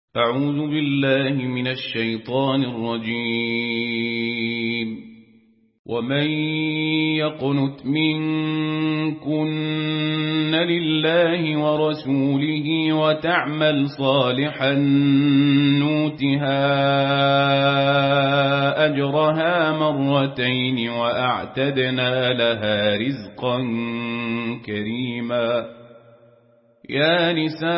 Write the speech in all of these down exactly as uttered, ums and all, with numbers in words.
أعوذ بالله من الشيطان الرجيم. ومن يقنت منكن لله ورسوله وتعمل صالحا نوتها أجرها مرتين وأعتدنا لها رزقا كريما. يا نساء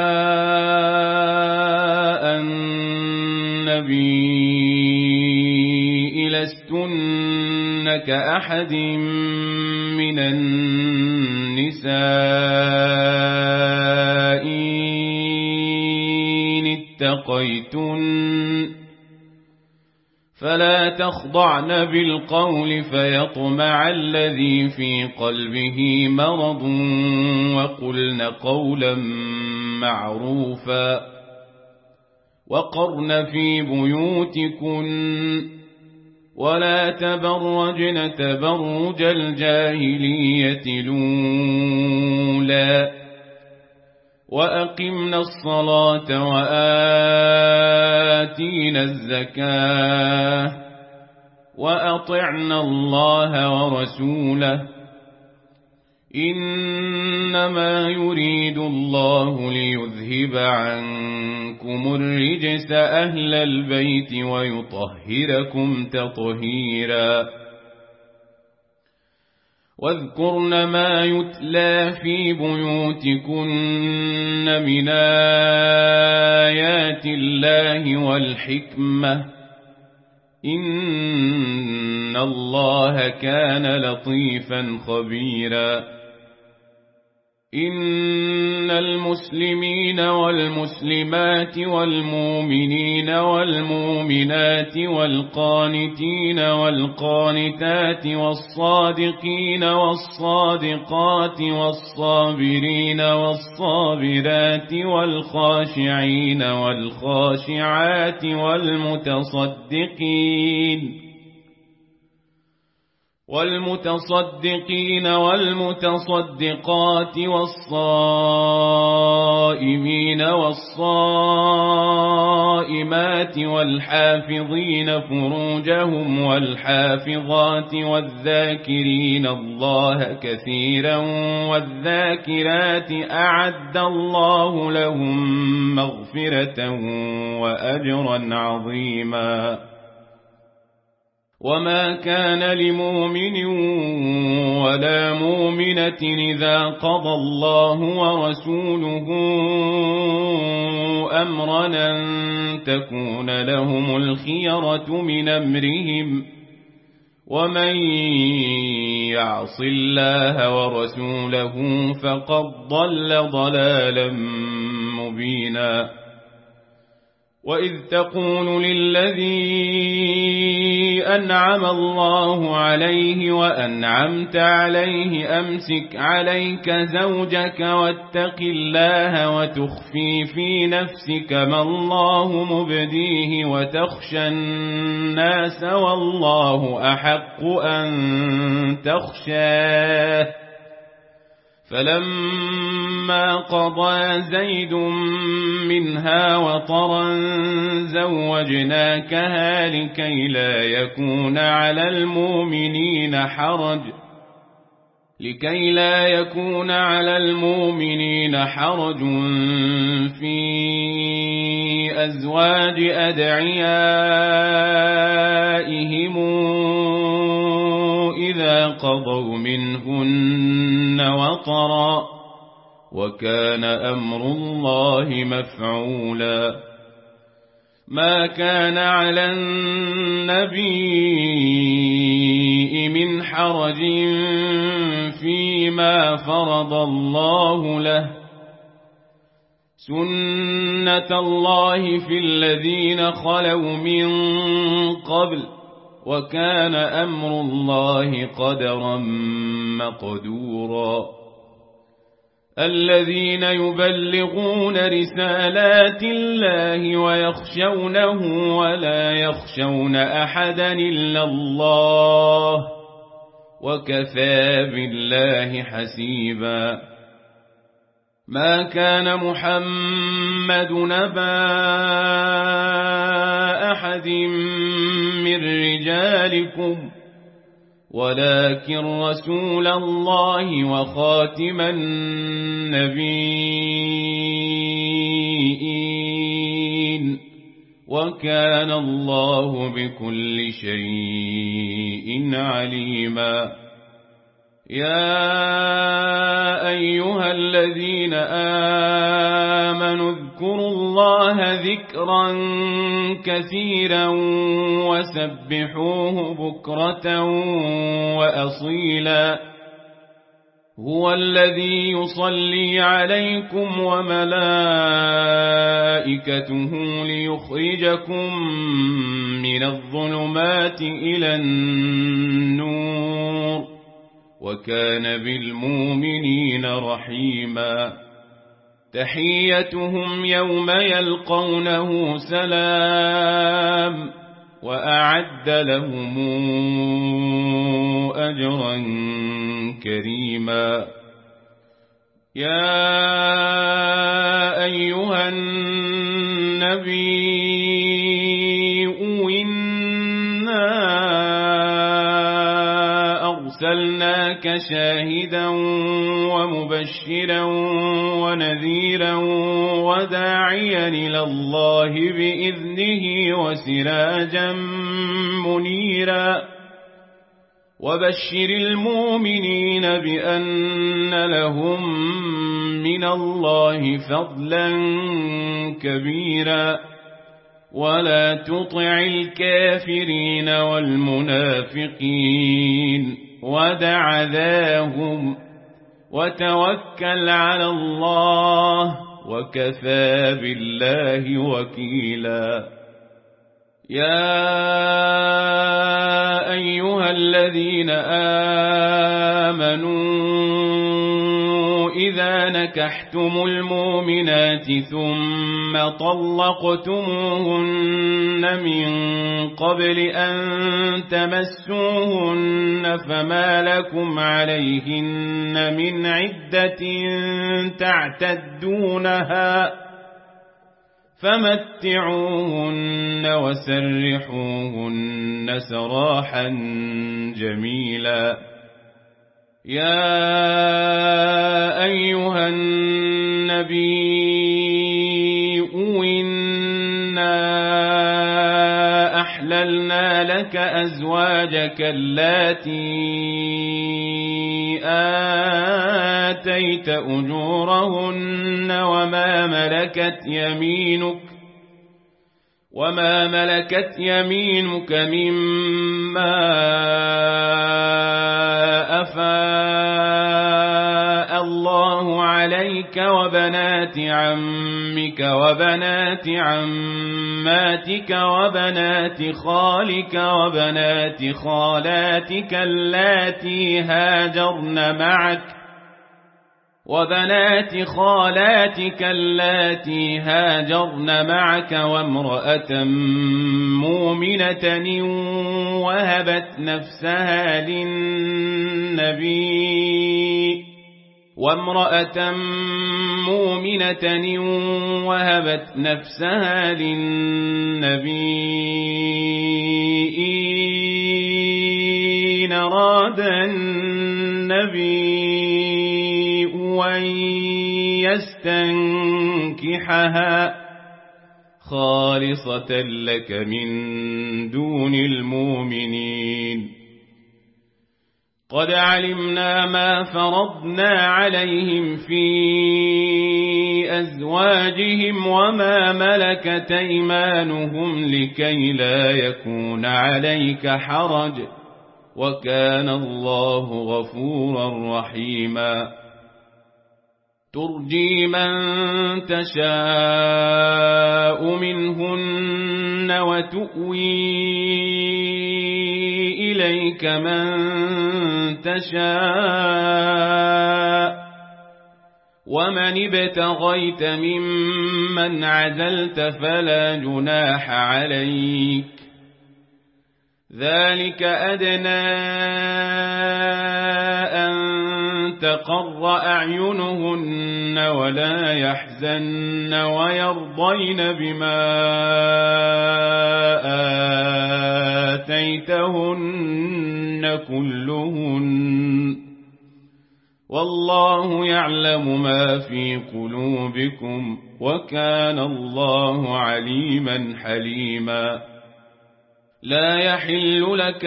النبي لستن كأحد من النساء إن اتقيتن فلا تخضعن بالقول فيطمع الذي في قلبه مرض وقلن قولا معروفا وقرن في بيوتكن ولا تبرجن تبرج الجاهلية الأولى وأقمنا الصلاة وآتينا الزكاة وأطعنا الله ورسوله إنما يريد الله ليذهب عنكم الرجس أهل البيت ويطهركم تطهيرا. واذكرن ما يتلى في بيوتكن من آيات الله والحكمة إن الله كان لطيفا خبيرا. إن المسلمين والمسلمات والمؤمنين والمؤمنات والقانتين والقانتات والصادقين والصادقات والصابرين والصابرات والخاشعين والخاشعات والمتصدقين والمتصدقين والمتصدقات والصائمين والصائمات والحافظين فروجهم والحافظات والذاكرين الله كثيرا والذاكرات أعد الله لهم مغفرة وأجرا عظيما. وما كان لمؤمن ولا مؤمنة إذا قضى الله ورسوله أمرا أن تكون لهم الخيرة من أمرهم ومن يعص الله ورسوله فقد ضل ضلالا مبينا. وإذ تقول للذي أنعم الله عليه وأنعمت عليه أمسك عليك زوجك واتق الله وتخفي في نفسك ما الله مبديه وتخشى الناس والله أحق أن تخشاه فلما قضى زيد منها وطرا زوجناكها لكي لا يكون على المؤمنين حرج لكي لا يكون على المؤمنين حرج في أزواج أدعيائهم إذا قضوا منهن وطرا وكان أمر الله مفعولا. ما كان على النبي من حرج فيما فرض الله له سنة الله في الذين خلوا من قبل وكان أمر الله قدرا مقدورا. الذين يبلغون رسالات الله ويخشونه ولا يخشون أحدا إلا الله وكفى بالله حسيبا. ما كان محمد نبا أحد من رجالكم ولكن رسول الله وخاتم النبيين وكان الله بكل شيء عليما. يا أيها الذين آمنوا اذكروا الله ذكرا كثيرا وسبحوه بكرة وأصيلا. هو الذي يصلي عليكم وملائكته ليخرجكم من الظلمات إلى النور وكان بالمؤمنين رحيما. تحيتهم يوم يلقونه سلام وأعد لهم أجرا كريما. يا أيها النبي إنا أرسلناك شاهدا ومبشرا ونذيرا وداعيا إلى الله بإذنه وسراجا منيرا. وبشر المؤمنين بأن لهم من الله فضلا كبيرا. ولا تطع الكافرين والمنافقين ودع ذاهم وتوكل على الله وكفى بالله وكيلا. يا أيها الذين آمنوا إذا نكحتم المؤمنات ثم طلقتموهن من قبل أن تمسوهن فما لكم عليهن من عدة تعتدونها فمتعوهن وسرحوهن سراحا جميلا. يا أيها النبي إنا أحللنا لك أزواجك اللاتي آتيت أجورهن وما ملكت يمينك وما ملكت يمينك مما أفاء الله عليك وبنات عمك وبنات عماتك وبنات خالك وبنات خالاتك اللاتي هاجرن معك وبنات خالاتك اللاتي هاجرن معك وامرأة مؤمنة وهبت نفسها للنبي وامرأة مؤمنة وهبت نفسها للنبي إن أراد النبي أن يستنكحها خالصة لك من دون المؤمنين. قد علمنا ما فرضنا عليهم في أزواجهم وما ملكت أيمانهم لكي لا يكون عليك حرج وكان الله غفورا رحيما. ترجي من تشاء منهن وتؤوي إليك من تشاء ومن ابتغيت ممن عزلت فلا جناح عليك ذلك أدنى أن تقر أعينهن ولا يحزن ويرضين بما آتيتهن كلهن والله يعلم ما في قلوبكم وكان الله عليما حليما لا يحل لك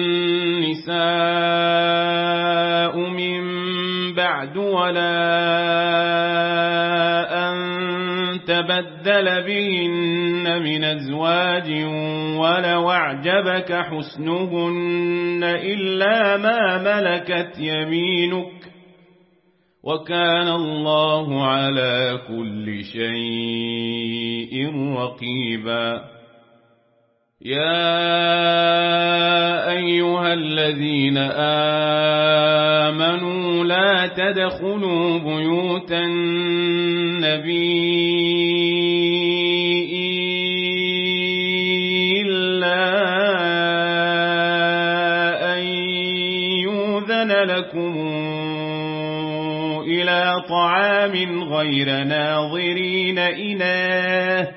النساء من بعد ولا أن تبدل بهن من أزواج ولو أعجبك حسنهن إلا ما ملكت يمينك وكان الله على كل شيء رقيبا يا أيها الذين آمنوا لا تدخلوا بيوت النبي إلا أن يؤذن لكم إلى طعام غير ناظرين إناه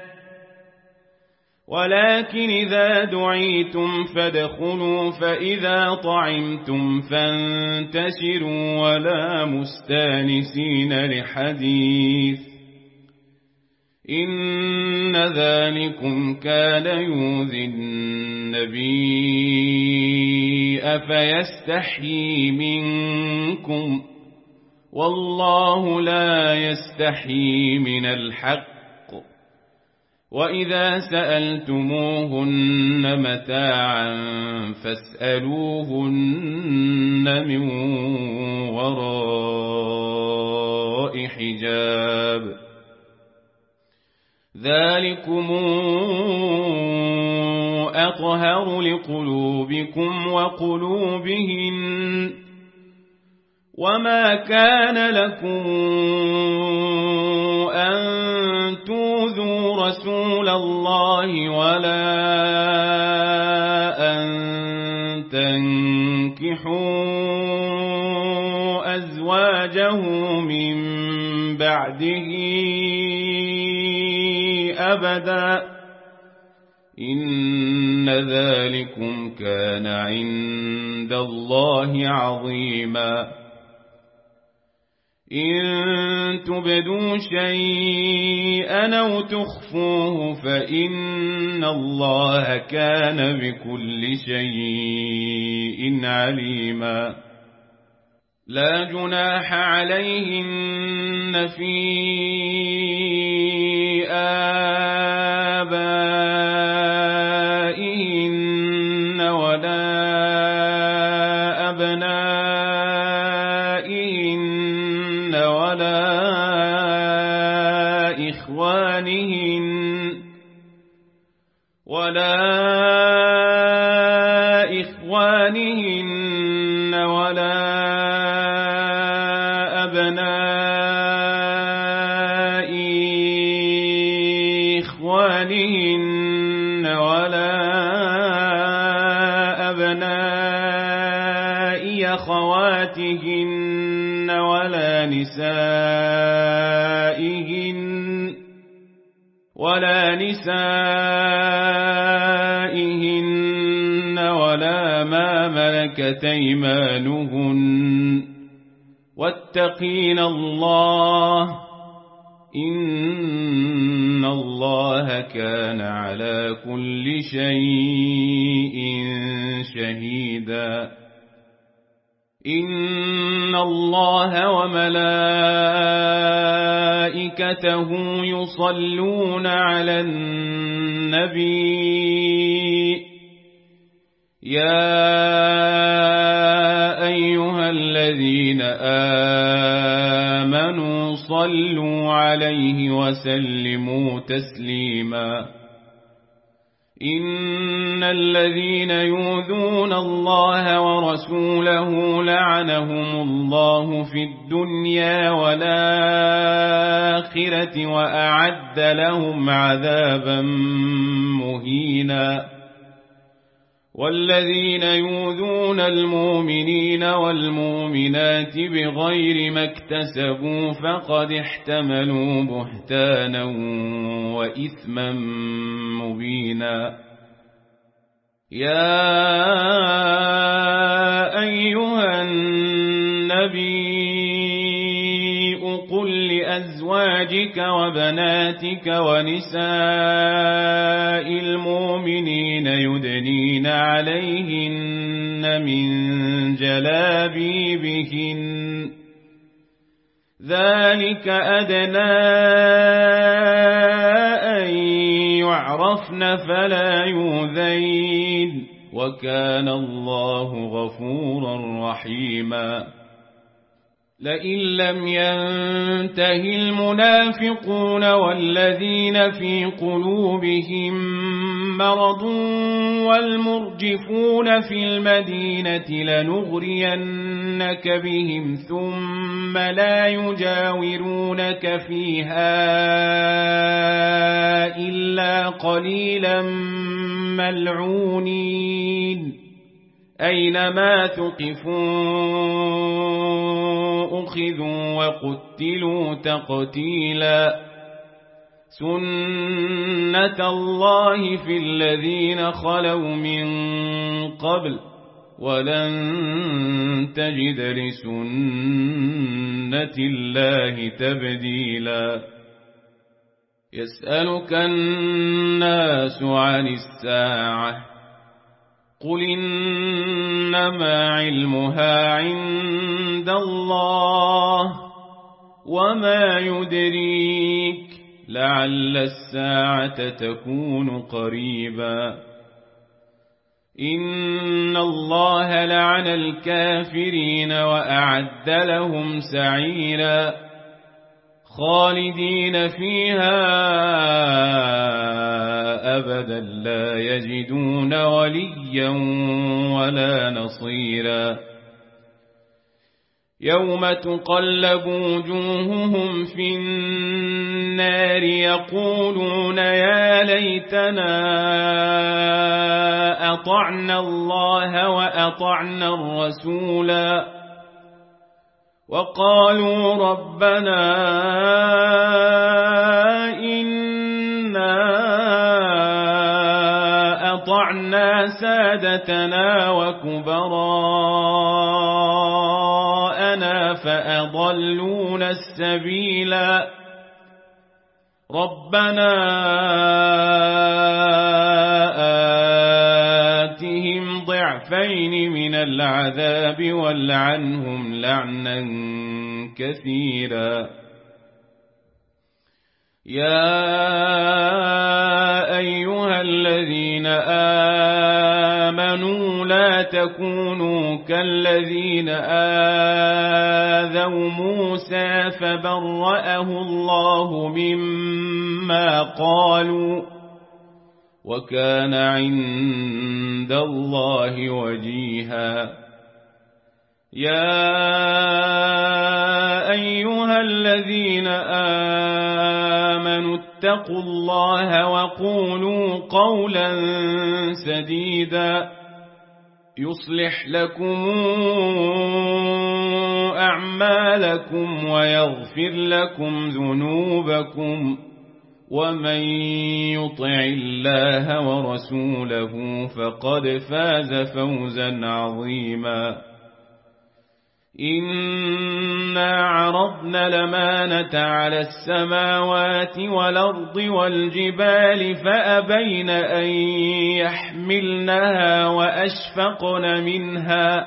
ولكن إذا دعيتم فادخلوا فإذا طعمتم فانتشروا ولا مستانسين لحديث إن ذلكم كان يؤذي النبي فيستحيي منكم والله لا يستحيي من الحق وإذا سألتموهن متاعا فاسألوهن من وراء حجاب ذلكم أطهر لقلوبكم وقلوبهن وما كان لكم أن تؤذوا رسول الله ولا أن تنكحوا أزواجه من بعده أبدا إن ذلكم كان عند الله عظيما إن تبدوا شيئا أو تخفوه فإن الله كان بكل شيء عليما لا جناح عليهن في آبائهن ولا أبنائهن ولا إخوانهن ولا إخوانهن ولا أبناء إخوانهن ولا أبناء أخواتهن ولا نسائهن ولا نسائهن ولا ما ملكت أيمانهن واتقين الله إن الله كان على كل شيء شهيدا إن الله وملائكته يصلون على النبي يا أيها الذين آمنوا صلوا عليه وسلموا تسليما إن الذين يؤذون الله ورسوله لعنهم الله في الدنيا والآخرة وأعد لهم عذابا مهينا والذين يؤذون المؤمنين والمؤمنات بغير ما اكتسبوا فقد احتملوا بهتانا وإثما مبينا يا أيها النبي قل لأزواجك وبناتك ونساء المؤمنين يدنين عليهن من جلابيبهن ذلك أدنى أن يعرفن فلا يؤذين وكان الله غفورا رحيما لئن لم ينته المنافقون والذين في قلوبهم مرض والمرجفون في المدينة لنغرينك بهم ثم لا يجاورونك فيها إلا قليلا ملعونين أينما ثقفوا أخذوا وقتلوا تقتيلا سنة الله في الذين خلوا من قبل ولن تجد لسنة الله تبديلا يسألك الناس عن الساعة قل إنما علمها عند الله وما يدريك لعل الساعة تكون قريبا إن الله لعن الكافرين وأعد لهم سعيرا خالدين فيها أبدا لا يجدون وليا ولا نصيرا يوم تقلب وجوههم في النار يقولون يا ليتنا أطعنا الله وأطعنا الرسولا وقالوا ربنا إنا أطعنا سادتنا وكبراءنا فأضلونا السبيلا ربنا آتهم ضعفين من العذاب والعنهم لعنا كثيرا يا أيها الذين آمنوا لا تكونوا كالذين آذوا موسى فبرأه الله مما قالوا وكان عند الله وجيها يا أيها الذين آمنوا اتقوا الله وقولوا قولا سديدا يصلح لكم أعمالكم ويغفر لكم ذنوبكم ومن يطع الله ورسوله فقد فاز فوزا عظيما إنا عرضنا الأمانة على السماوات والأرض والجبال فأبين أن يحملنها وأشفقن منها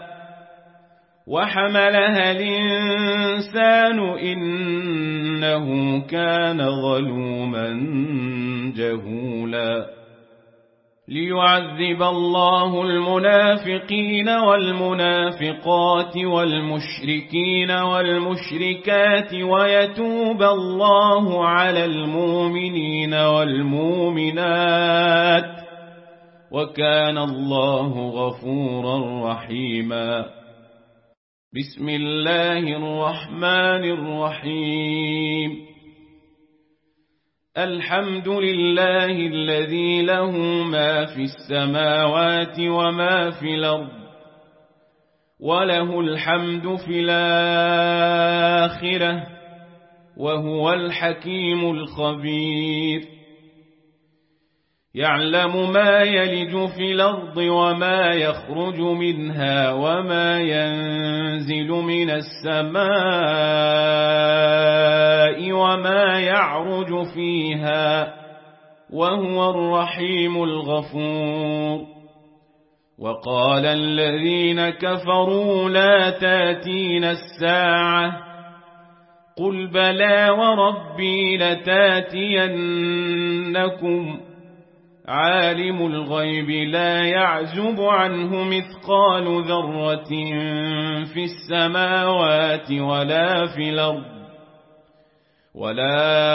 وحملها الإنسان إنه كان ظلوما جهولا ليعذب الله المنافقين والمنافقات والمشركين والمشركات ويتوب الله على المؤمنين والمؤمنات وكان الله غفورا رحيما بسم الله الرحمن الرحيم الحمد لله الذي له ما في السماوات وما في الأرض وله الحمد في الآخرة وهو الحكيم الخبير يعلم ما يلج في الأرض وما يخرج منها وما ينزل من السماء وما يعرج فيها وهو الرحيم الغفور وقال الذين كفروا لا تاتين الساعة قل بلى وربي لتاتينكم عالم الغيب لا يعزب عنه مثقال ذرة في السماوات ولا في الأرض ولا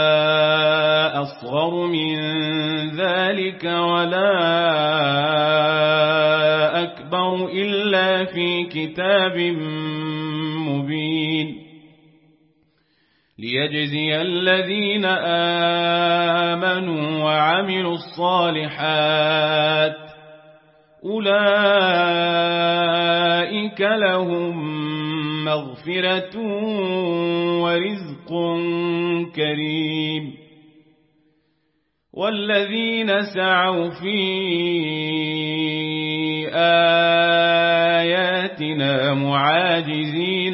أصغر من ذلك ولا أكبر إلا في كتاب مبين ليجزي الذين آمنوا وعملوا الصالحات أولئك لهم مغفرة ورزق كريم والذين سعوا في آياتنا معاجزين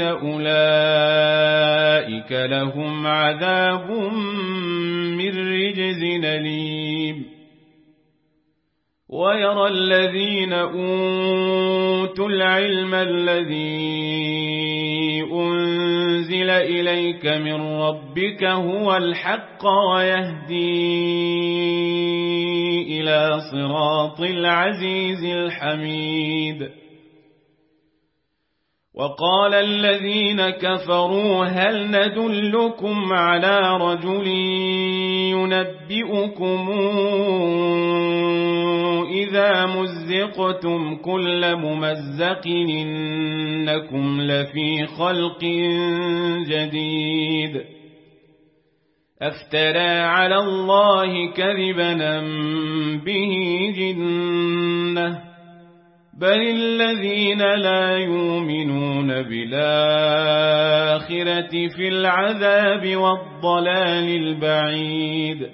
أولئك لهم عذاب من رجز أليم ويرى الذين أوتوا العلم الذي أنزل إليك من ربك هو الحق ويهدي إلى صراط العزيز الحميد وقال الذين كفروا هل ندلكم على رجل ينبئكم إذا مزقتم كل ممزق إنكم لفي خلق جديد أفترى على الله كذبا به جنة بل الذين لا يؤمنون بالآخرة في العذاب والضلال البعيد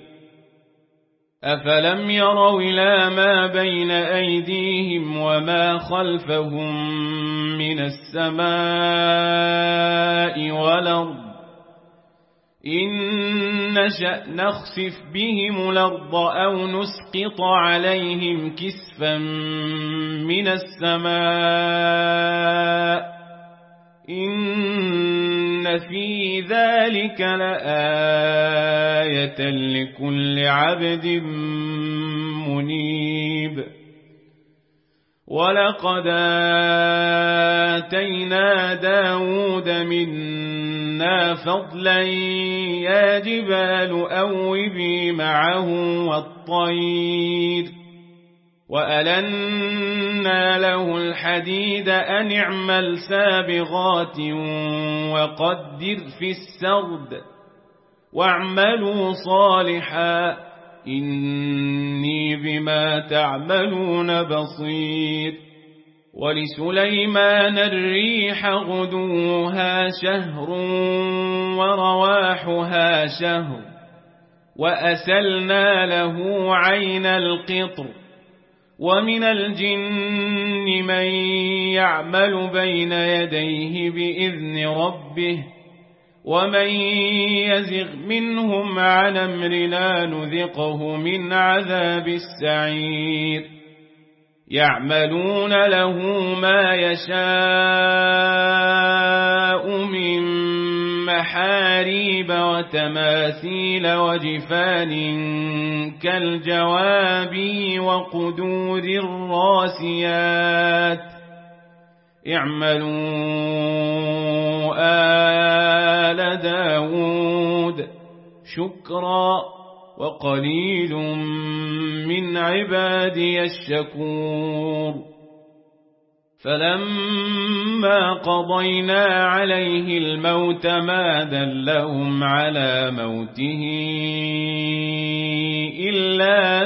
أفلم يروا إلى ما بين أيديهم وما خلفهم من السماء والأرض إن نشأ نخسف بهم الأرض أو نسقط عليهم كسفا من السماء إن في ذلك لآية لكل عبد منيب ولقد آتينا داود منا فضلا يا جبال أوبي معه والطير وألنا له الحديد أن اعمل سابغات وقدر في السرد واعملوا صالحا إني بما تعملون بصير ولسليمان الريح غدوها شهر ورواحها شهر وأسلنا له عين القطر ومن الجن من يعمل بين يديه بإذن ربه ومن يزغ منهم عن أمرنا نذقه من عذاب السعير يعملون له ما يشاء من محاريب وتماثيل وجفان كالجواب وقدور الراسيات اعملوا آل داود شكرا وقليل من عبادي الشكور فلما قضينا عليه الموت ما دلهم على موته إلا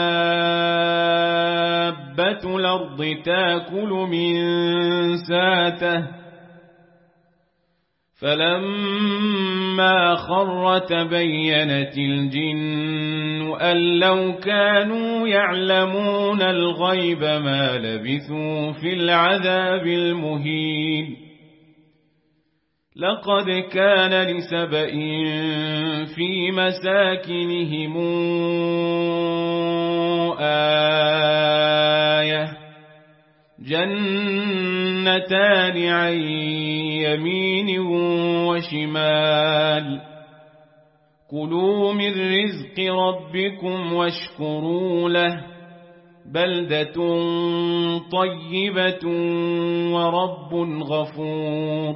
دابة الأرض تأكل من ساته فلما خر تبينت الجن أن لو كانوا يعلمون الغيب ما لبثوا في العذاب المهين لقد كان لسبإ في مساكنهم آية جنتان عن يمين وشمال كلوا من رزق ربكم واشكروا له بلدة طيبة ورب غفور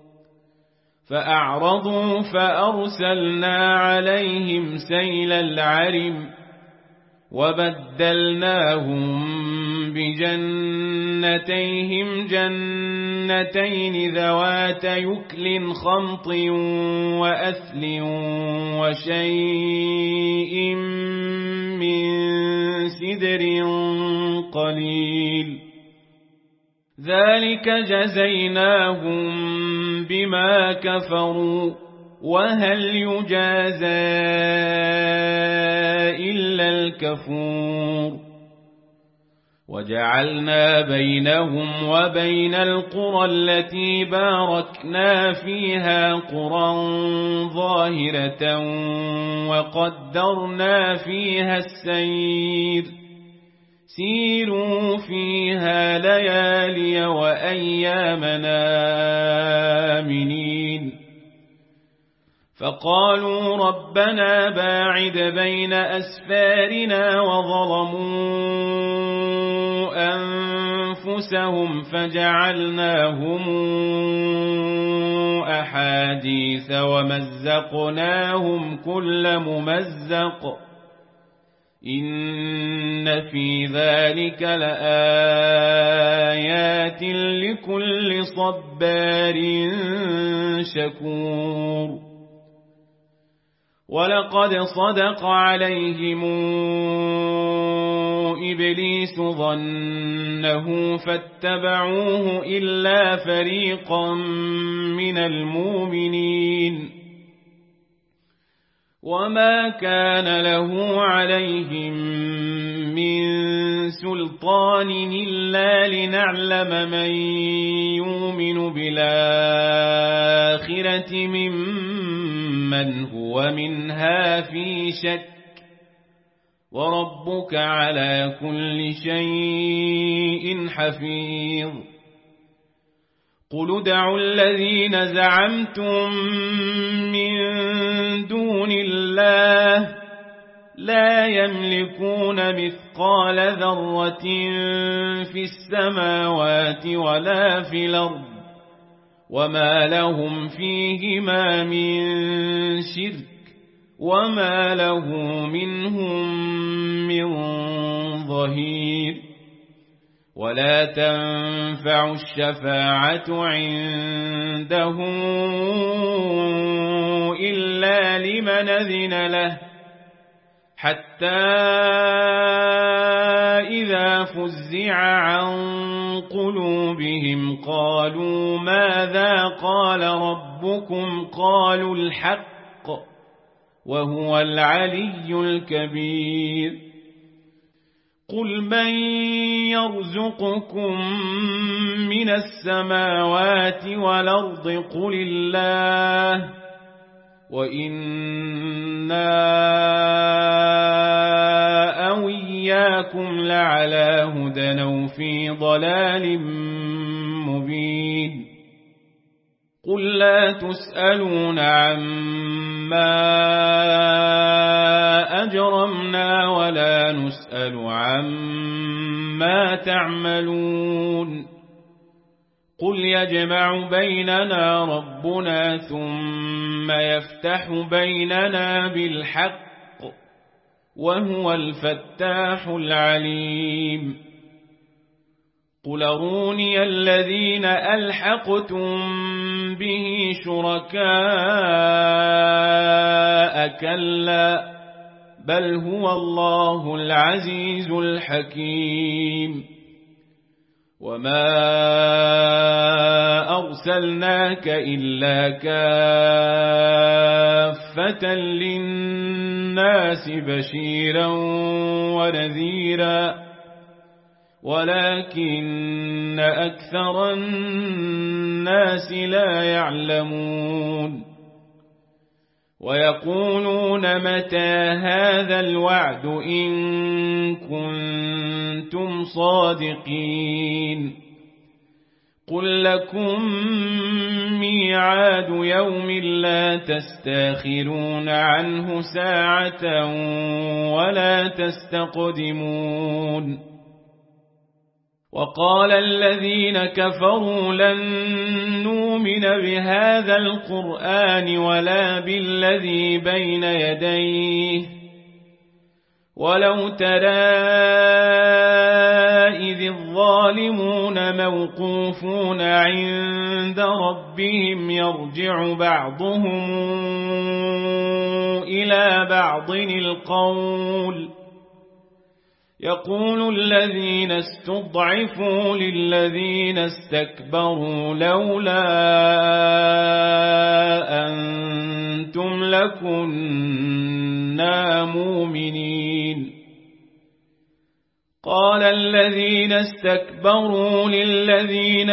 فأعرضوا فأرسلنا عليهم سيل العرم وبدلناهم بجنتيهم جنتين ذوات يكل خمط وأثل وشيء من سدر قليل ذلك جزيناهم بما كفروا وهل يجازى إلا الكفور وجعلنا بينهم وبين القرى التي باركنا فيها قرى ظاهرة وقدرنا فيها السير سيروا فيها ليالي وأيامنا آمنين فقالوا ربنا باعد بين أسفارنا وظلموا أنفسهم فجعلناهم أحاديث ومزقناهم كل ممزق إن في ذلك لآيات لكل صبار شكور ولقد صدق عليهم إبليس ظنه فاتبعوه إلا فريقا من المؤمنين وما كان له عليهم من سلطان إلا لنعلم من يؤمن بالآخرة ممن هو منها في شك وربك على كل شيء حفيظ قل ادعوا الذين زعمتم من دون الله لا يملكون مثقال ذرة في السماوات ولا في الأرض وما لهم فيهما من شرك وما له منهم من ظهير ولا تنفع الشفاعة عنده إلا لمن أذن له حتى إذا فزع عن قلوبهم قالوا ماذا قال ربكم قالوا الحق وهو العلي الكبير قل من يرزقكم من السماوات والأرض قل الله وإنا أو إياكم لعلى هدى أو في ضلال مبين قل لا تسألون عما أجرمنا ولا نسأل عما تعملون قل يجمع بيننا ربنا ثم يفتح بيننا بالحق وهو الفتاح العليم قل أروني الذين ألحقتم به شركاء كلا بل هو الله العزيز الحكيم وما أرسلناك إلا كافة للناس بشيرا ونذيرا ولكن أكثر الناس لا يعلمون ويقولون متى هذا الوعد إن كنتم صادقين قل لكم ميعاد يوم لا تستاخرون عنه ساعة ولا تستقدمون وقال الذين كفروا لن نؤمن بهذا القرآن ولا بالذي بين يديه ولو ترى إذ الظالمون موقوفون عند ربهم يرجع بعضهم إلى بعض القول يقول الذين استضعفوا للذين استكبروا لولا أنتم لكنا مؤمنين قال الذين استكبروا للذين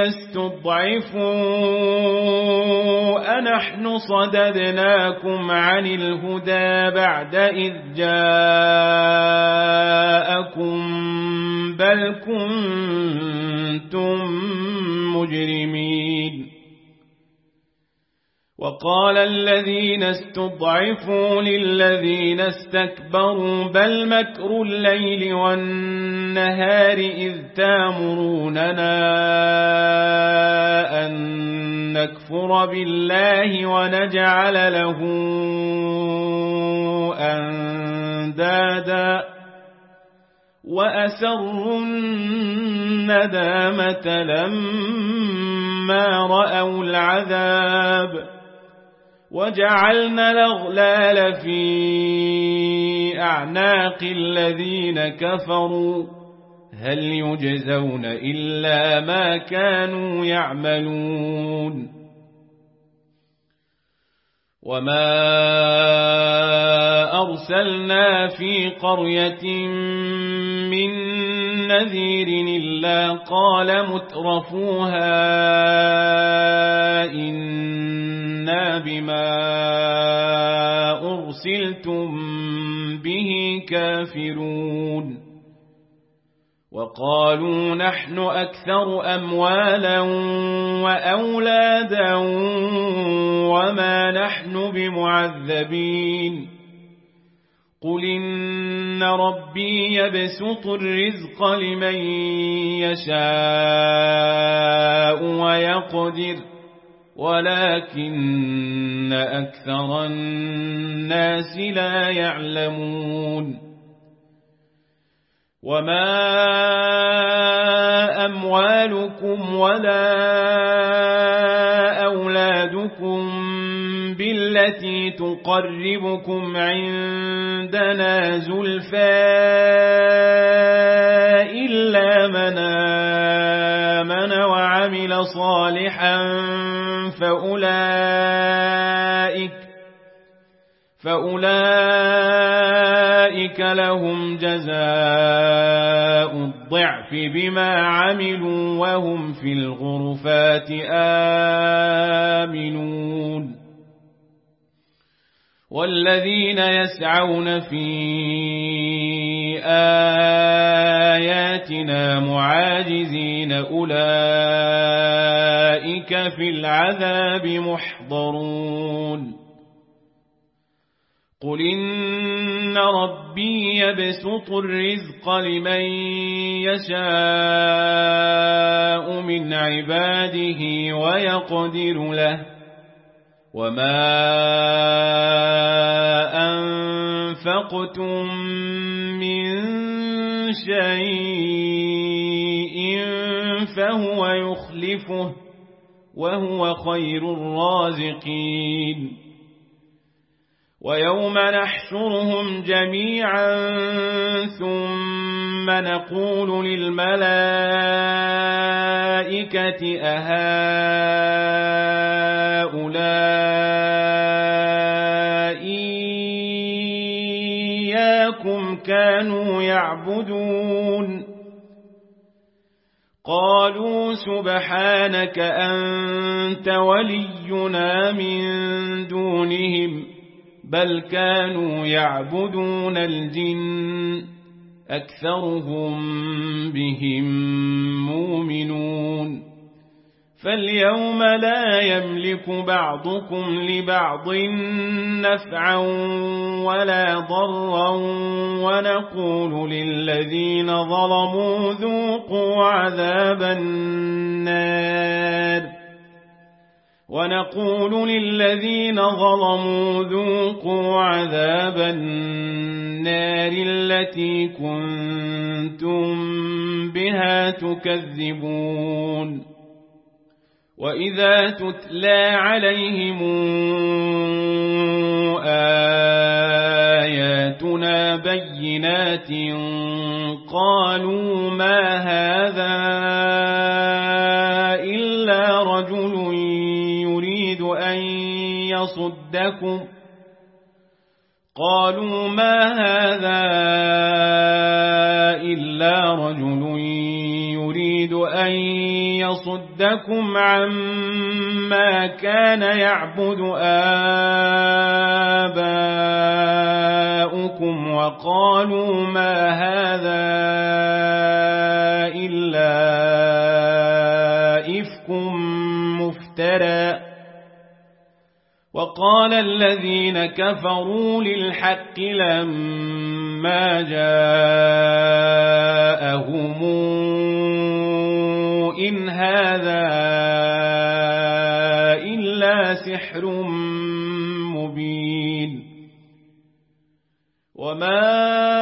استضعفوا أنحن صددناكم عن الهدى بعد إذ جاءكم بل كنتم مجرمين وقال الذين استضعفوا للذين استكبروا بل مكر الليل والنهار إذ تامروننا أن نكفر بالله ونجعل له أندادا وأسروا الندامة لما رأوا العذاب وجعلنا الأغلال في أعناق الذين كفروا هل يجزون إلا ما كانوا يعملون وما أرسلنا في قرية من نذير إلا قال مترفوها إنا بما أرسلتم به كافرون وقالوا نحن أكثر أموالا وأولادا وما نحن بمعذبين قل إن ربي يبسط الرزق لمن يشاء ويقدر ولكن أكثر الناس لا يعلمون وما أموالكم ولا أولادكم بالتي تقربكم عندنا زلفى إلا من آمن وعمل صالحا فأولئك فأولئك لهم جزاء الضعف بما عملوا وهم في الغرفات آمنون والذين يسعون في آياتنا معاجزين أولئك في العذاب محضرون قل إن ربي يبسط الرزق لمن يشاء من عباده ويقدر له وما أنفقتم من شيء فهو يخلفه وهو خير الرازقين ويوم نحشرهم جميعا ثم نقول للملائكة أهؤلاء إياكم كانوا يعبدون قالوا سبحانك أنت ولينا من دونهم بل كانوا يعبدون الجن أكثرهم بهم مؤمنون فاليوم لا يملك بعضكم لبعض نفعا ولا ضرا ونقول للذين ظلموا ذوقوا عذاب النار ونقول للذين ظلموا ذوقوا عذاب النار التي كنتم بها تكذبون وإذا تتلى عليهم آياتنا بينات قالوا ما هذا إلا رجل يريد أن يصدكم قالوا ما هذا إلا رجل يريد أن يصدكم عما كان يعبد آباؤكم وقالوا ما هذا إلا إفك مفترى وقال الذين كفروا للحق لما جاءهم إن هذا إلا سحر مبين وما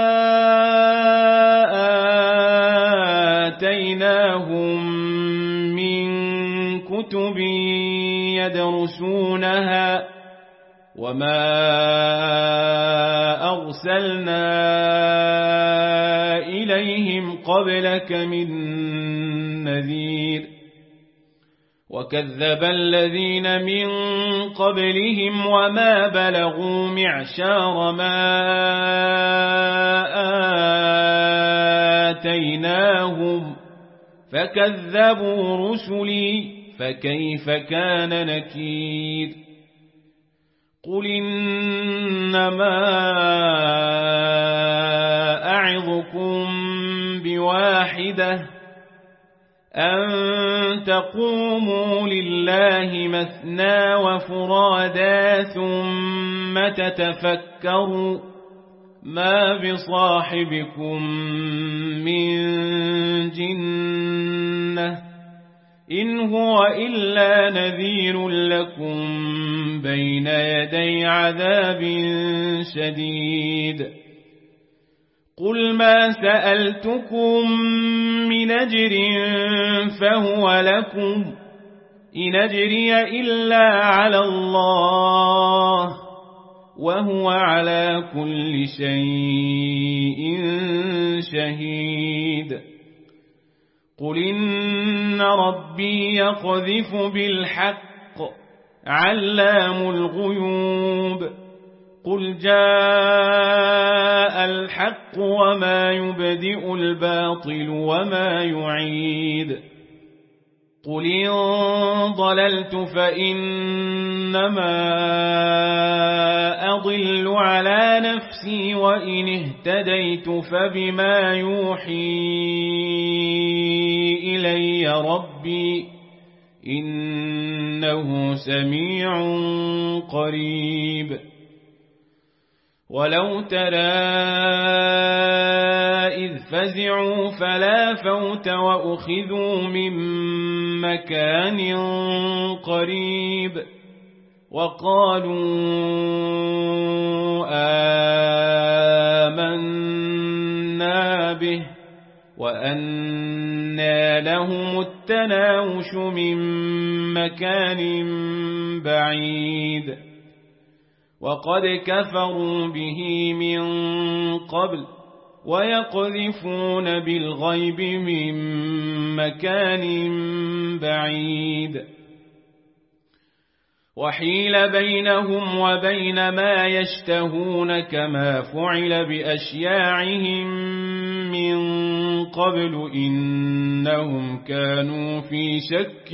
آتيناهم من كتب يدرسونها وما أرسلنا إليهم قبلك من نذير وكذب الذين من قبلهم وما بلغوا معشار ما آتيناهم فكذبوا رسلي فكيف كان نكير قل إنما أعظكم بواحدة أن تقوموا لله مثنى وفرادا ثم تتفكروا ما بصاحبكم من جنة إن هو إلا نذير لكم بين يدي عذاب شديد قل ما سألتكم من أجر فهو لكم إن أجري إلا على الله وهو على كل شيء شهيد قل إن ربي يقذف بالحق علام الغيوب قل جاء الحق وما يبدئ الباطل وما يعيد قل إن ضللت فإنما أضل على نفسي وإن اهتديت فبما يوحي إلي ربي إنه سميع قريب ولو ترى إذ فزعوا فلا فوت وأخذوا من مكان قريب وقالوا آمنا به وأنى لهم التناوش من مكان بعيد وقد كفروا به من قبل ويقذفون بالغيب من مكان بعيد وحيل بينهم وبين ما يشتهون كما فعل بأشياعهم من قبل إنهم كانوا في شك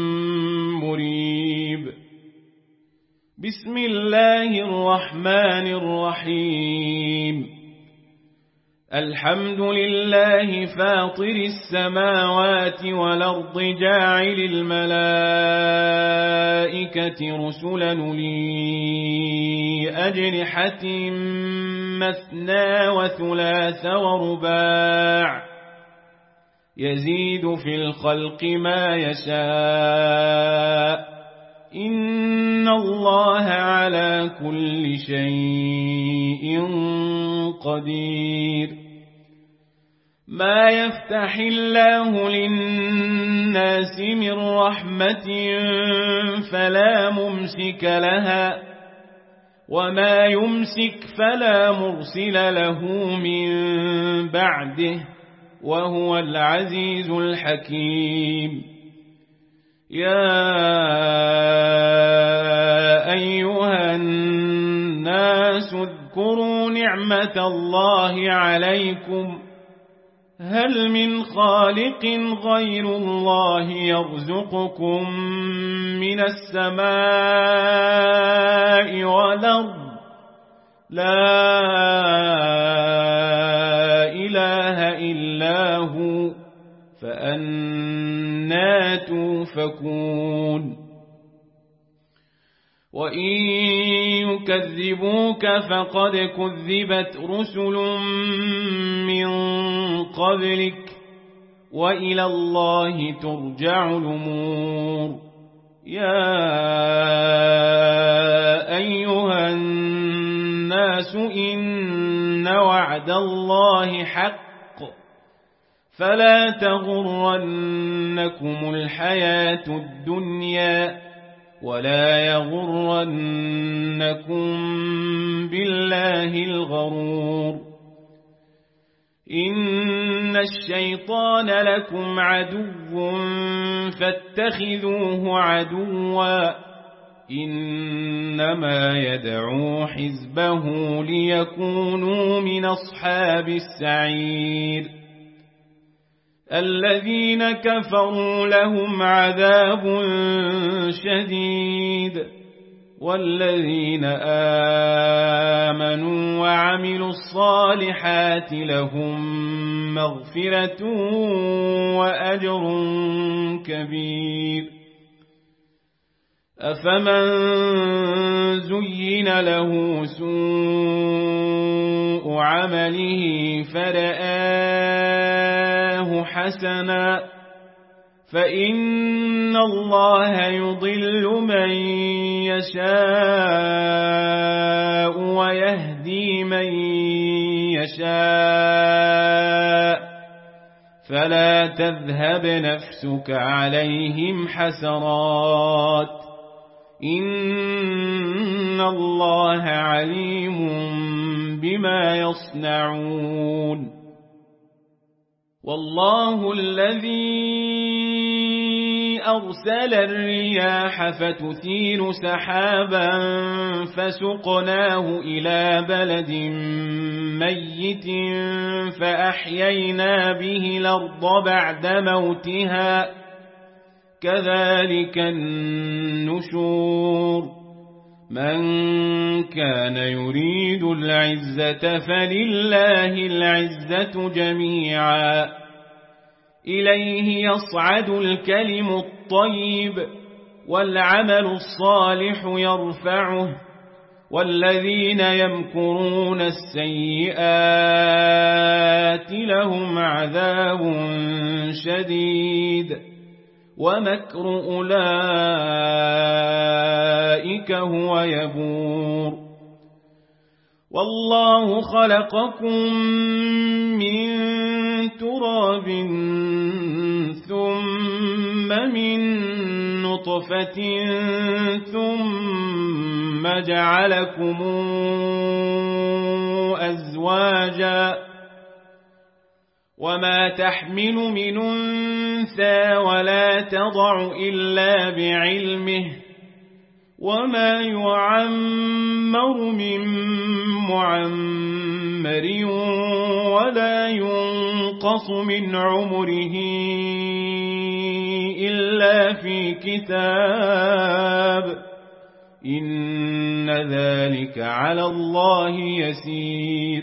مريب. بسم الله الرحمن الرحيم. الحمد لله فاطر السماوات والأرض جاعل الملائكة رسلا أولي أجنحة مثنى وثلاث ورباع يزيد في الخلق ما يشاء إن الله على كل شيء قدير. ما يفتح الله للناس من رحمة فلا ممسك لها وما يمسك فلا مرسل له من بعده وهو العزيز الحكيم. يا أيها الناس اذكروا نعمة الله عليكم هل من خالق غير الله يرزقكم من السماء والأرض لا إله إلا هو فأنى توفكون. وإن يكذبوك فقد كذبت رسل من قبلك وإلى الله ترجع الأمور. يا أيها الناس إن وعد الله حق فلا تغرنكم الحياة الدنيا ولا يغرنكم بالله الغرور. إن الشيطان لكم عدو فاتخذوه عدوا إنما يدعو حزبه ليكونوا من أصحاب السعير. الذين كفروا لهم عذاب شديد والذين آمنوا وعملوا الصالحات لهم مغفرة وأجر كبير. أفمن زين له سوء عمله فرآه حسنا فإن الله يضل من يشاء ويهدي من يشاء فلا تذهب نفسك عليهم حسرات إن الله عليم بما يصنعون. والله الذي أرسل الرياح فتثير سحابا فسقناه إلى بلد ميت فأحيينا به الأرض بعد موتها كذلك النشور. من كان يريد العزة فلله العزة جميعا إليه يصعد الكلم الطيب والعمل الصالح يرفعه والذين يمكرون السيئات لهم عذاب شديد ومكر أولئك هو يبور. والله خلقكم من تراب من نطفة ثم جعلكم أزواجا وما تحمل من أنثى ولا تضع إلا بعلمه وما يعمر من معمر ولا ينقص من عمره إلا في كتاب إن ذلك على الله يسير.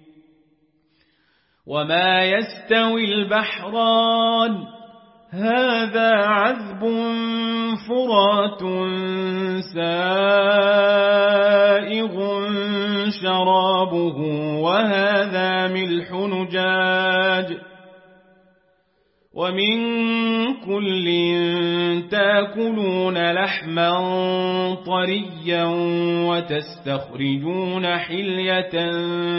وما يستوي البحران هذا عذب فرات سائغ شرابه وهذا ملح نجاج ومن كل تاكلون لحما طريا وتستخرجون حلية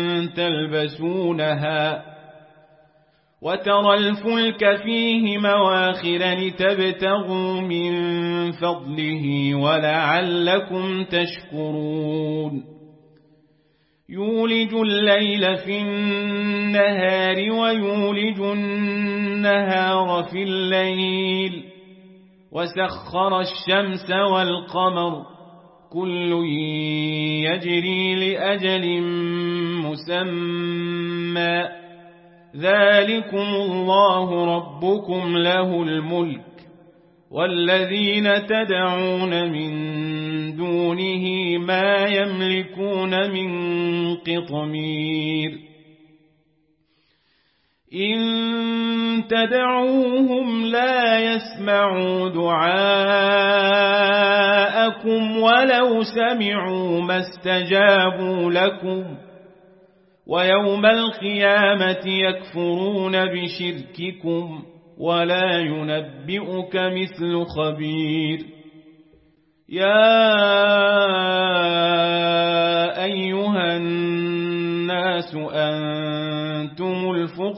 تلبسونها وترى الفلك فيه مواخر لتبتغوا من فضله ولعلكم تشكرون. يولج الليل في النهار ويولج النهار في الليل وسخر الشمس والقمر كل يجري لأجل مسمى ذلكم الله ربكم له الملك والذين تدعون من دونه ما يملكون من قطمير. إن تدعوهم لا يسمعوا دعاءكم ولو سمعوا ما استجابوا لكم ويوم القيامة يكفرون بشرككم ولا ينبئك مثل خبير. يا أيها الناس أنتم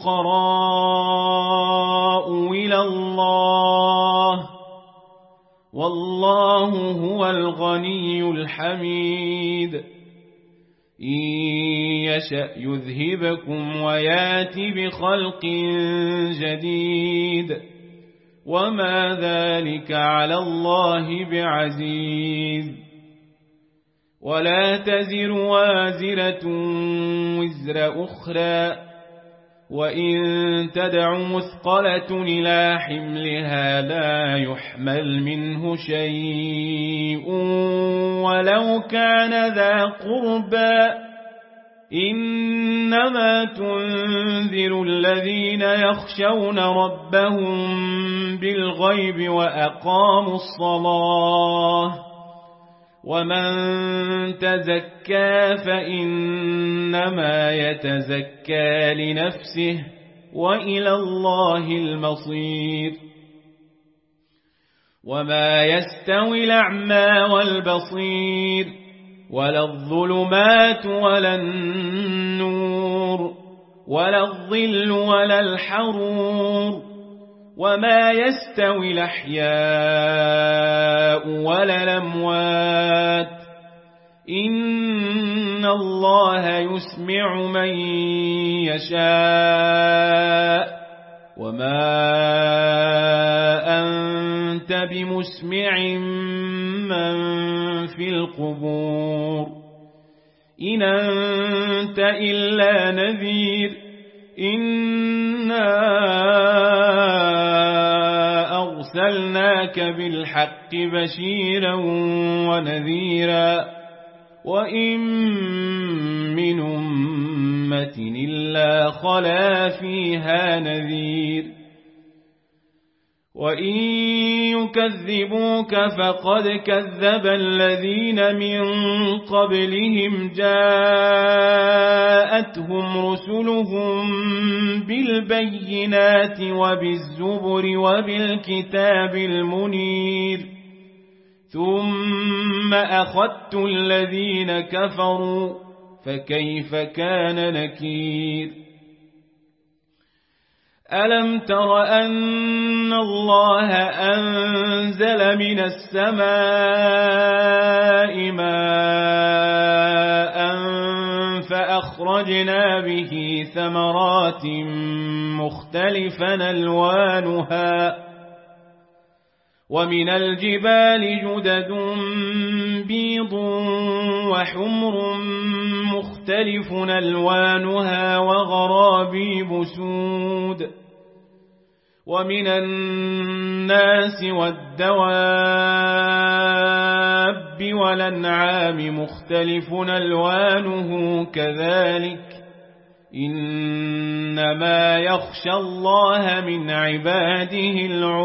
الفقراء إلى الله والله هو الغني الحميد. إن يشأ يذهبكم ويات بخلق جديد وما ذلك على الله بعزيز. ولا تزر وازرة وزر أخرى وإن تدع مثقلة إلى حملها لا يحمل منه شيء ولو كان ذا قربى إنما تنذر الذين يخشون ربهم بالغيب وأقاموا الصلاة ومن تزكى فإنما يتزكى لنفسه وإلى الله المصير. وما يستوي الأعمى والبصير ولا الظلمات ولا النور ولا الظل ولا الحرور وما يستوي الأحياء ولا الأموات إن الله يسمع من يشاء وما أنت بمسمع من في القبور إن أنت إلا نذير. إنا أرسلناك بالحق بشيرا ونذيرا وإن من أمة إلا خلا فيها نذير. وإن يكذبوك فقد كذب الذين من قبلهم جاءتهم رسلهم بالبينات وبالزبر وبالكتاب المنير ثم أخذت الذين كفروا فكيف كان نكير. ألم تر أن الله أنزل من السماء ماء فأخرجنا به ثمرات مختلفا ألوانها ومن الجبال جدد بيض وحمر مختلف ألوانها وغرابيب سود ومن الناس والدواب والأنعام مختلف ألوانه كذلك إنما يخشى الله من عباده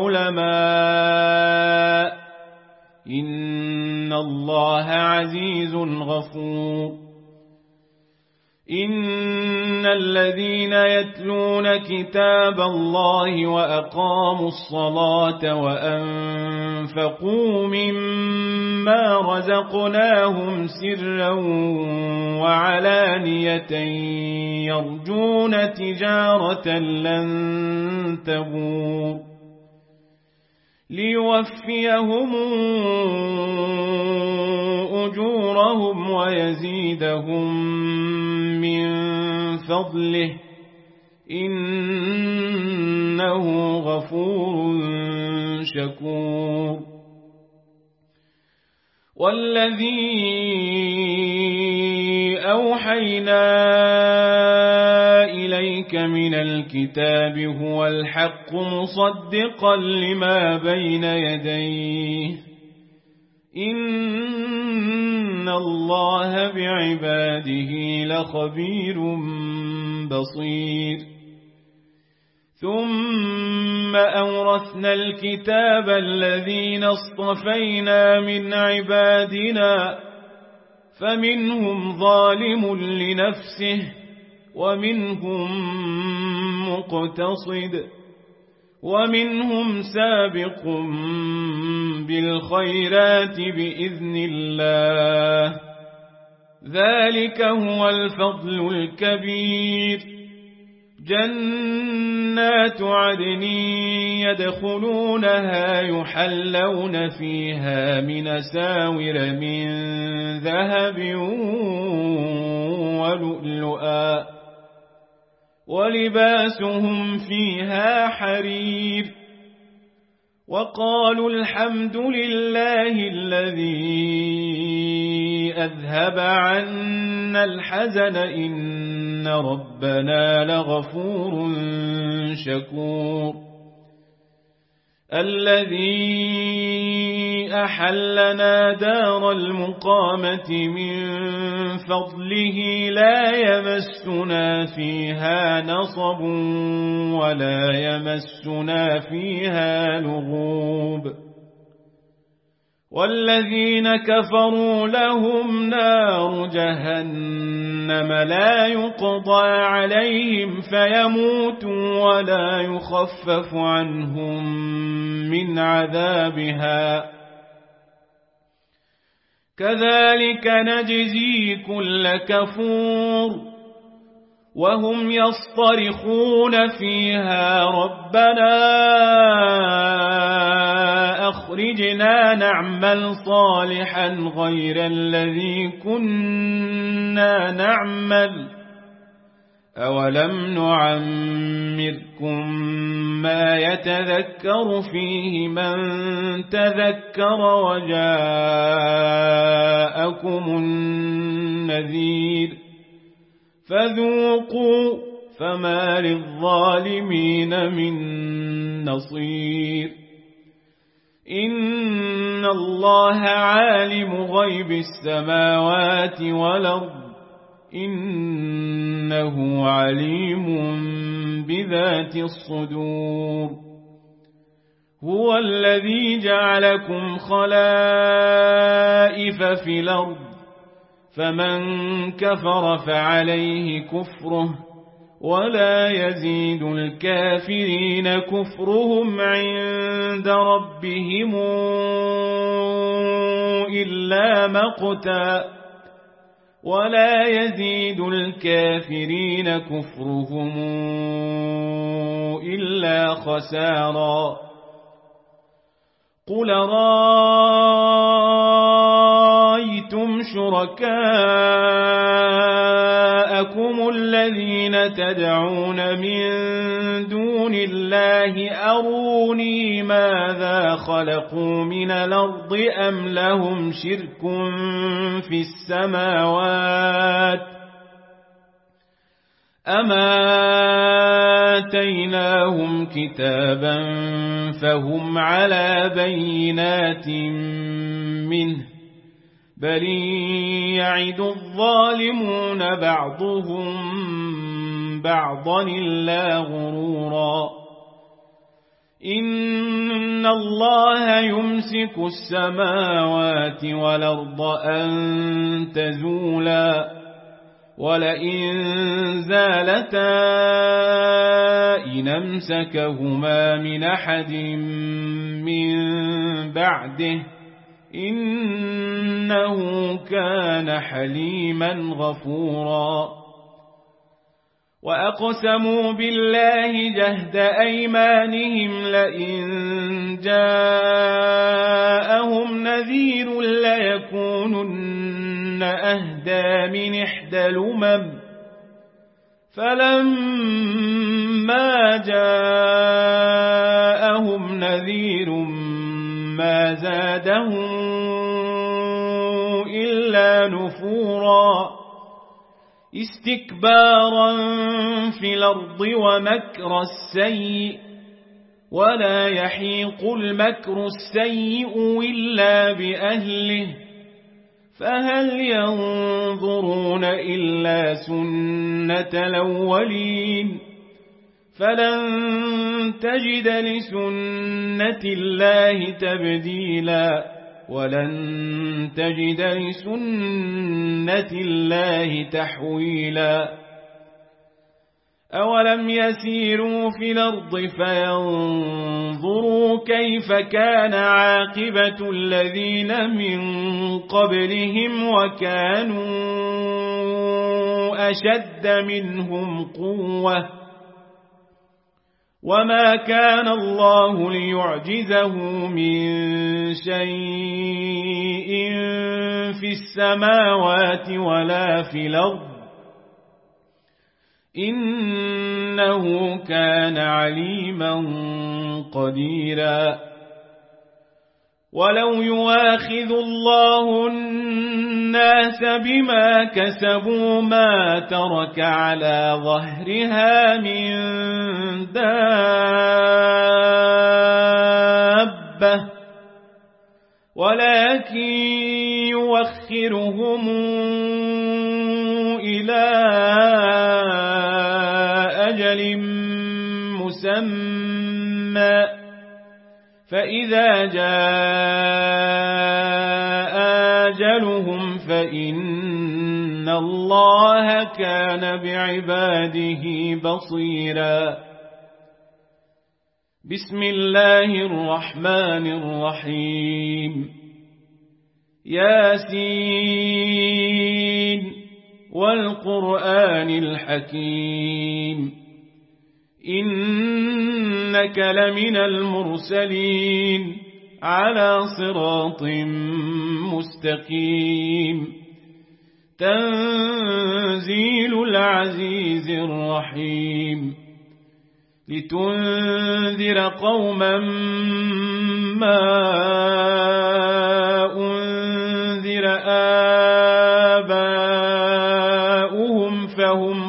العلماء إن الله عزيز غفور إن الذين يتلون كتاب الله وأقاموا الصلاة وأنفقوا مما رزقناهم سرا وعلانية يرجون تجارة لن تبور ليوفيهم أجورهم ويزيدهم من فضله إنه غفور شكور والذي أوحينا إليك من الكتاب هو الحق مصدقا لما بين يديه إن الله بعباده لخبير بصير ثم أورثنا الكتاب الذين اصطفينا من عبادنا فمنهم ظالم لنفسه ومنهم مقتصد ومنهم سابق بالخيرات بإذن الله ذلك هو الفضل الكبير جنات عدن يدخلونها يحلون فيها من أساور من ذهب ولؤلؤا ولباسهم فيها حرير وقالوا الحمد لله الذي أذهب عنا الحزن إن ربنا لغفور شكور الذي أحلنا دار المقامة من فضله لا يمسنا فيها نصب ولا يمسنا فيها لغوب والذين كفروا لهم نار جهنم لا يقضى عليهم فيموتوا ولا يخفف عنهم من عذابها كذلك نجزي كل كفور وهم يصطرخون فيها ربنا أخرجنا نعمل صالحا غير الذي كنا نعمل أولم نعمركم ما يتذكر فيه من تذكر وجاءكم النذير فذوقوا فما للظالمين من نصير إن الله عالم غيب السماوات والأرض إنه عليم بذات الصدور هو الذي جعلكم خلائف في الأرض فمن كفر فعليه كفره ولا يزيد الكافرين كفرهم عند ربهم إلا مقتا ولا يزيد الكافرين كفرهم إلا خسارا قل رأيتم شركاءكم الذين تدعون من دون الله أروني ماذا خلقوا من الأرض أم لهم شرك في السماوات أما آتيناهم كتابا فهم على بينات منه بل يعد الظالمون بعضهم بعضا إلا غرورا إن الله يمسك السماوات والأرض أن تزولا ولئن زالتا إن أمسكهما من أحد من بعده إنه كان حليما غفورا وأقسموا بالله جهد أيمانهم لئن جاءهم نذير ليكونن أهدى من إحدى الأمم فلما جاءهم نذير ما زادهم إلا نفورا استكبارا في الأرض ومكر السيء ولا يحيق المكر السيء إلا بأهله فهل ينظرون إلا سنة الأولين فلن تجد لسنة الله تبديلا ولن تجد لسنة الله تحويلا أولم يسيروا في الأرض فينظروا كيف كان عاقبة الذين من قبلهم وكانوا أشد منهم قوة وما كان الله ليعجزه من شيء في السماوات ولا في الأرض إنه كان عليما قديرا ولو يواخذ الله الناس بما كسبوا ما ترك على ظهرها من دابة ولكن يوخرهم إلى أجل مسمى فإذا جاء أجلهم فإن الله كان بعباده بصيرا بسم الله الرحمن الرحيم ياسين والقرآن الحكيم إنك لمن المرسلين على صراط مستقيم تنزيل العزيز الرحيم لتنذر قوما ما أنذر آباؤهم فهم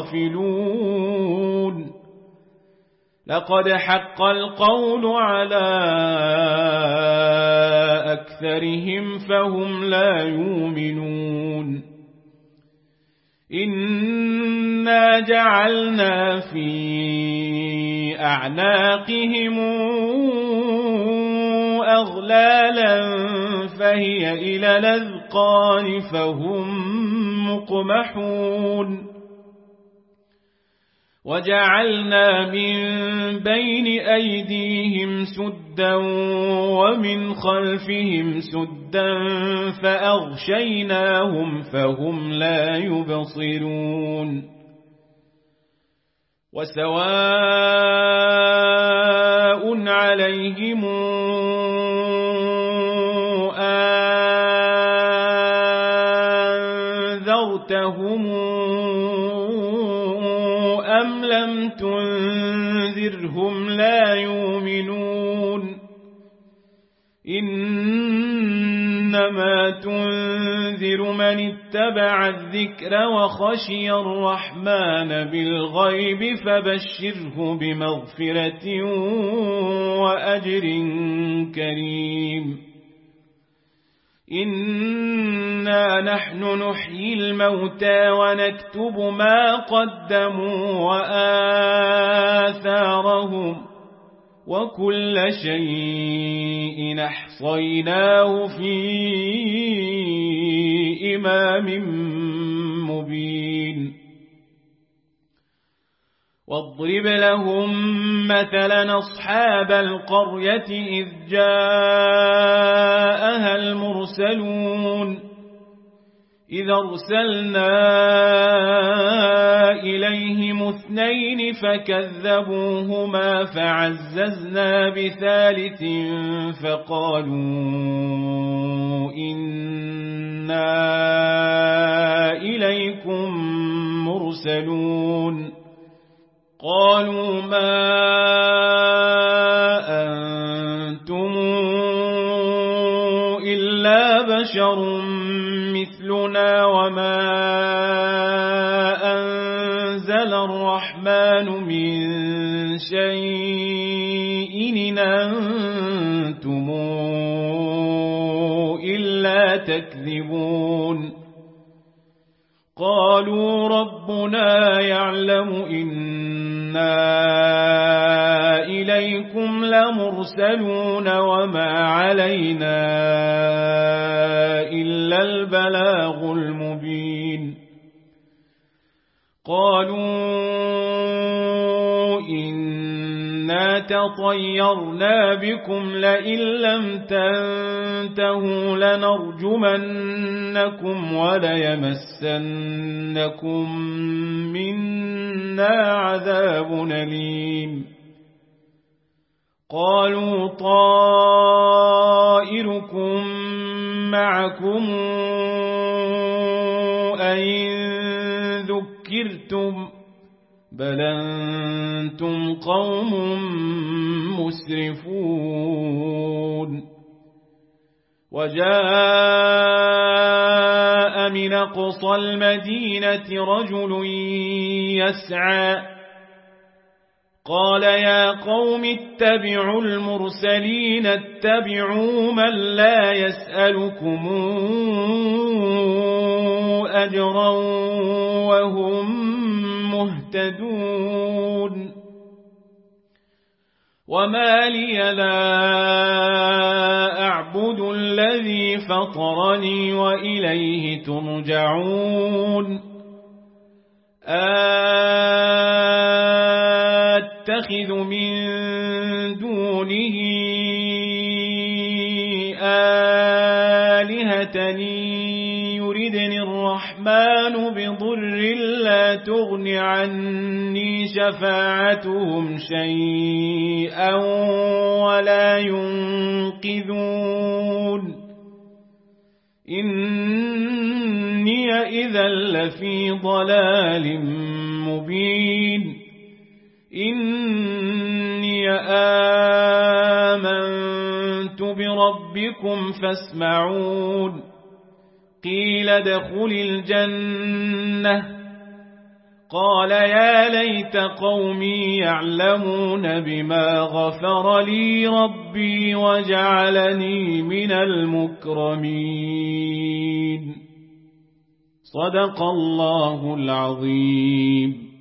غافلون لقد حق القول على أكثرهم فهم لا يؤمنون إنا جعلنا في أعناقهم أغلالا فهي إلى الأذقان فهم مقمحون وجعلنا من بين أيديهم سدا ومن خلفهم سدا فأغشيناهم فهم لا يبصرون وسواء أنذرتهم أم لم تنذرهم لا يؤمنون إنما تنذر من اتبع الذكر وخشي الرحمن بالغيب فبشره بمغفرة وأجر كريم إنا نحن نحيي الموتى ونكتب ما قدموا وآثارهم وكل شيء أحصيناه في إمام مبين واضرب لهم مثلا أصحاب القرية إذ جاءها المرسلون إذ أرسلنا إليهم اثنين فكذبوهما فعززنا بثالث فقالوا إنا إليكم مرسلون قالوا ما أنتم إلا بشر مثلنا وما أنزل الرحمن من شيء إن أنتم إلا تكذبون قالوا ربنا يعلم إنا إليكم لمرسلون وما علينا إلا البلاغ المبين قالوا إنا تطيرنا بكم لئن لم تنتهوا لنرجمنكم وليمسنكم منا عذاب أليم قالوا طائركم معكم أئن ذكرتم بل أنتم قوم مسرفون وجاء من أقصى المدينة رجل يسعى قال يا قوم اتبعوا المرسلين اتبعوا من لا يسألكم أجرا وهم مهتدون وما لي لا أعبد الذي فطرني وإليه ترجعون أتخذ من دونه آلهة يردني الرحمن بضر لا تغن عني شفاعتهم شيئا ولا ينقذون إني إذا لفي ضلال مبين إني آمنت بربكم فاسمعون قيل ادخل الجنة قال يا ليت قومي يعلمون بما غفر لي ربي وجعلني من المكرمين صدق الله العظيم.